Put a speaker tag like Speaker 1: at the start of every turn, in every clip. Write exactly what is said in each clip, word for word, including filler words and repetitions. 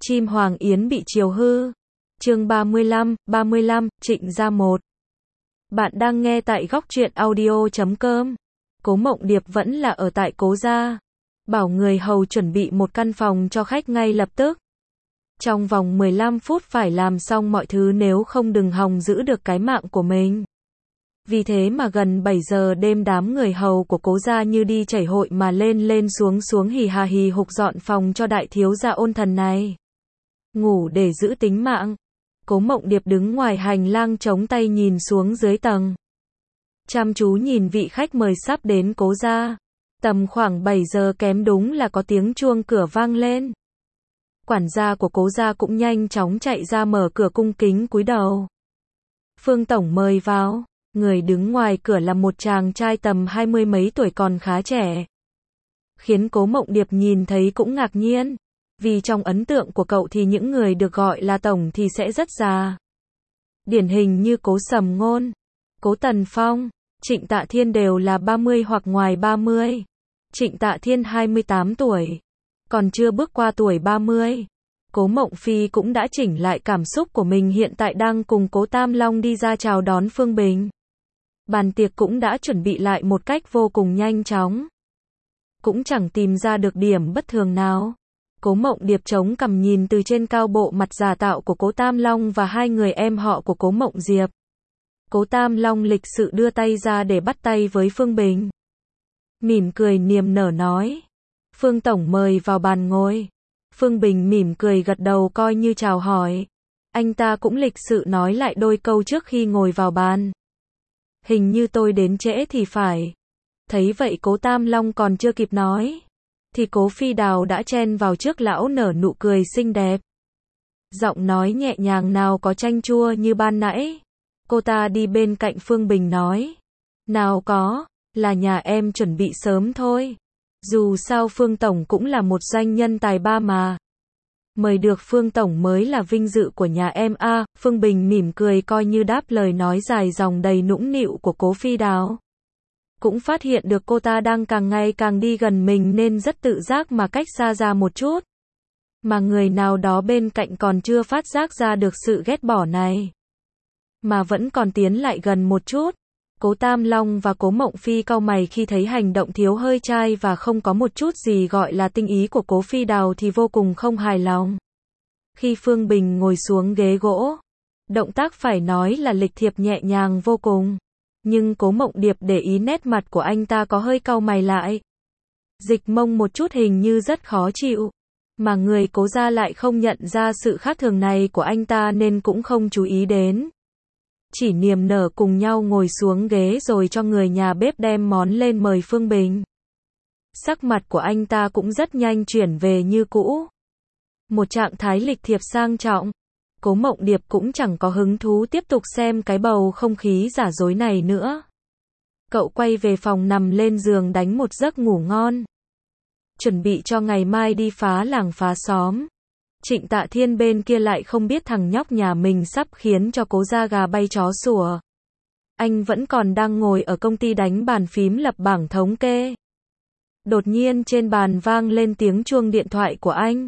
Speaker 1: Chim Hoàng Yến bị chiều hư. Chương ba mươi lăm, ba mươi lăm, Trịnh gia một. Bạn đang nghe tại góc truyện audio chấm com. Cố Mộng Điệp vẫn là ở tại cố gia. Bảo người hầu chuẩn bị một căn phòng cho khách ngay lập tức. Trong vòng mười lăm phút phải làm xong mọi thứ, nếu không đừng hòng giữ được cái mạng của mình. Vì thế mà gần bảy giờ đêm đám người hầu của cố gia như đi chảy hội mà lên lên xuống xuống hì hà hì hục dọn phòng cho đại thiếu gia ôn thần này. Ngủ để giữ tính mạng. Cố Mộng Điệp đứng ngoài hành lang chống tay nhìn xuống dưới tầng. Chăm chú nhìn vị khách mời sắp đến cố gia. Tầm khoảng bảy giờ kém đúng là có tiếng chuông cửa vang lên. Quản gia của cố gia cũng nhanh chóng chạy ra mở cửa cung kính cúi đầu. Phương tổng mời vào. Người đứng ngoài cửa là một chàng trai tầm hai mươi mấy tuổi còn khá trẻ. Khiến Cố Mộng Điệp nhìn thấy cũng ngạc nhiên. Vì trong ấn tượng của cậu thì những người được gọi là tổng thì sẽ rất già. Điển hình như Cố Sầm Ngôn, Cố Tần Phong, Trịnh Tạ Thiên đều là ba mươi hoặc ngoài ba mươi. Trịnh Tạ Thiên hai mươi tám tuổi, còn chưa bước qua tuổi ba mươi. Cố Mộng Phi cũng đã chỉnh lại cảm xúc của mình, hiện tại đang cùng Cố Tam Long đi ra chào đón Phương Bình. Bàn tiệc cũng đã chuẩn bị lại một cách vô cùng nhanh chóng. Cũng chẳng tìm ra được điểm bất thường nào. Cố Mộng Điệp chống cằm nhìn từ trên cao bộ mặt giả tạo của Cố Tam Long và hai người em họ của Cố Mộng Diệp. Cố Tam Long lịch sự đưa tay ra để bắt tay với Phương Bình. Mỉm cười niềm nở nói. Phương tổng mời vào bàn ngồi. Phương Bình mỉm cười gật đầu coi như chào hỏi. Anh ta cũng lịch sự nói lại đôi câu trước khi ngồi vào bàn. Hình như tôi đến trễ thì phải. Thấy vậy Cố Tam Long còn chưa kịp nói thì Cố Phi Đào đã chen vào trước lão, nở nụ cười xinh đẹp. Giọng nói nhẹ nhàng nào có chanh chua như ban nãy. Cô ta đi bên cạnh Phương Bình nói. Nào có, là nhà em chuẩn bị sớm thôi. Dù sao Phương Tổng cũng là một doanh nhân tài ba mà. Mời được Phương Tổng mới là vinh dự của nhà em a. À, Phương Bình mỉm cười coi như đáp lời nói dài dòng đầy nũng nịu của Cố Phi Đào. Cũng phát hiện được cô ta đang càng ngày càng đi gần mình nên rất tự giác mà cách xa ra một chút. Mà người nào đó bên cạnh còn chưa phát giác ra được sự ghét bỏ này. Mà vẫn còn tiến lại gần một chút. Cố Tam Long và Cố Mộng Phi cau mày khi thấy hành động thiếu hơi trai và không có một chút gì gọi là tinh ý của Cố Phi Đào thì vô cùng không hài lòng. Khi Phương Bình ngồi xuống ghế gỗ, động tác phải nói là lịch thiệp nhẹ nhàng vô cùng. Nhưng Cố Mộng Điệp để ý nét mặt của anh ta có hơi cau mày lại. Dịch mông một chút hình như rất khó chịu. Mà người Cố gia lại không nhận ra sự khác thường này của anh ta nên cũng không chú ý đến. Chỉ niềm nở cùng nhau ngồi xuống ghế rồi cho người nhà bếp đem món lên mời Phương Bình. Sắc mặt của anh ta cũng rất nhanh chuyển về như cũ. Một trạng thái lịch thiệp sang trọng. Cố Mộng Điệp cũng chẳng có hứng thú tiếp tục xem cái bầu không khí giả dối này nữa. Cậu quay về phòng nằm lên giường đánh một giấc ngủ ngon. Chuẩn bị cho ngày mai đi phá làng phá xóm. Trịnh Tạ Thiên bên kia lại không biết thằng nhóc nhà mình sắp khiến cho Cố gia gà bay chó sủa. Anh vẫn còn đang ngồi ở công ty đánh bàn phím lập bảng thống kê. Đột nhiên trên bàn vang lên tiếng chuông điện thoại của anh.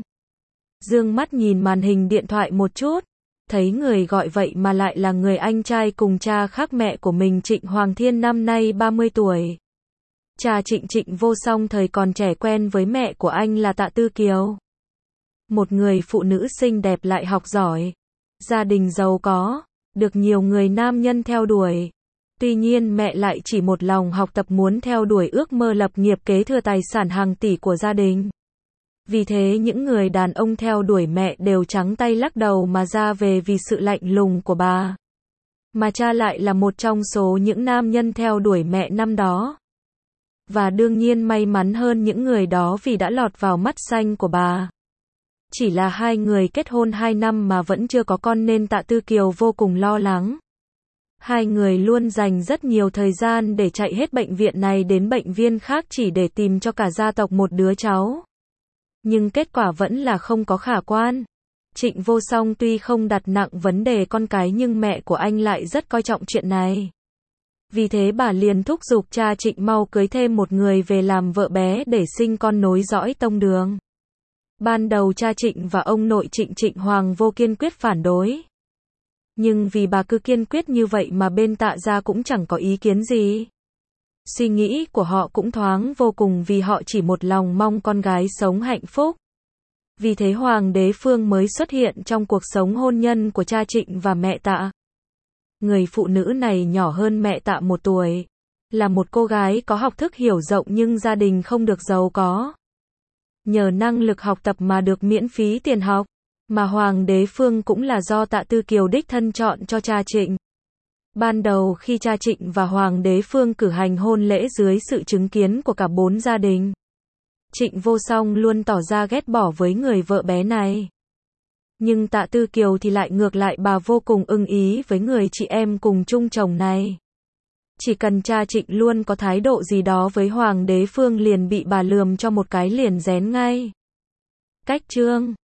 Speaker 1: Dương mắt nhìn màn hình điện thoại một chút, thấy người gọi vậy mà lại là người anh trai cùng cha khác mẹ của mình, Trịnh Hoàng Thiên năm nay ba mươi tuổi. Cha Trịnh Trịnh Vô Song thời còn trẻ quen với mẹ của anh là Tạ Tư Kiều. Một người phụ nữ xinh đẹp lại học giỏi. Gia đình giàu có, được nhiều người nam nhân theo đuổi. Tuy nhiên mẹ lại chỉ một lòng học tập, muốn theo đuổi ước mơ lập nghiệp kế thừa tài sản hàng tỷ của gia đình. Vì thế những người đàn ông theo đuổi mẹ đều trắng tay lắc đầu mà ra về vì sự lạnh lùng của bà. Mà cha lại là một trong số những nam nhân theo đuổi mẹ năm đó. Và đương nhiên may mắn hơn những người đó vì đã lọt vào mắt xanh của bà. Chỉ là hai người kết hôn hai năm mà vẫn chưa có con nên Tạ Tư Kiều vô cùng lo lắng. Hai người luôn dành rất nhiều thời gian để chạy hết bệnh viện này đến bệnh viện khác chỉ để tìm cho cả gia tộc một đứa cháu. Nhưng kết quả vẫn là không có khả quan. Trịnh Vô Song tuy không đặt nặng vấn đề con cái nhưng mẹ của anh lại rất coi trọng chuyện này. Vì thế bà liền thúc giục cha Trịnh mau cưới thêm một người về làm vợ bé để sinh con nối dõi tông đường. Ban đầu cha Trịnh và ông nội Trịnh Trịnh Hoàng vô kiên quyết phản đối. Nhưng vì bà cứ kiên quyết như vậy mà bên Tạ gia cũng chẳng có ý kiến gì. Suy nghĩ của họ cũng thoáng vô cùng vì họ chỉ một lòng mong con gái sống hạnh phúc. Vì thế Hoàng đế Phương mới xuất hiện trong cuộc sống hôn nhân của cha Trịnh và mẹ Tạ. Người phụ nữ này nhỏ hơn mẹ Tạ một tuổi. Là một cô gái có học thức hiểu rộng nhưng gia đình không được giàu có. Nhờ năng lực học tập mà được miễn phí tiền học. Mà Hoàng đế Phương cũng là do Tạ Tư Kiều đích thân chọn cho cha Trịnh. Ban đầu khi cha Trịnh và Hoàng đế Phương cử hành hôn lễ dưới sự chứng kiến của cả bốn gia đình, Trịnh Vô Song luôn tỏ ra ghét bỏ với người vợ bé này. Nhưng Tạ Tư Kiều thì lại ngược lại, bà vô cùng ưng ý với người chị em cùng chung chồng này. Chỉ cần cha Trịnh luôn có thái độ gì đó với Hoàng đế Phương liền bị bà lườm cho một cái liền rén ngay. Cách chương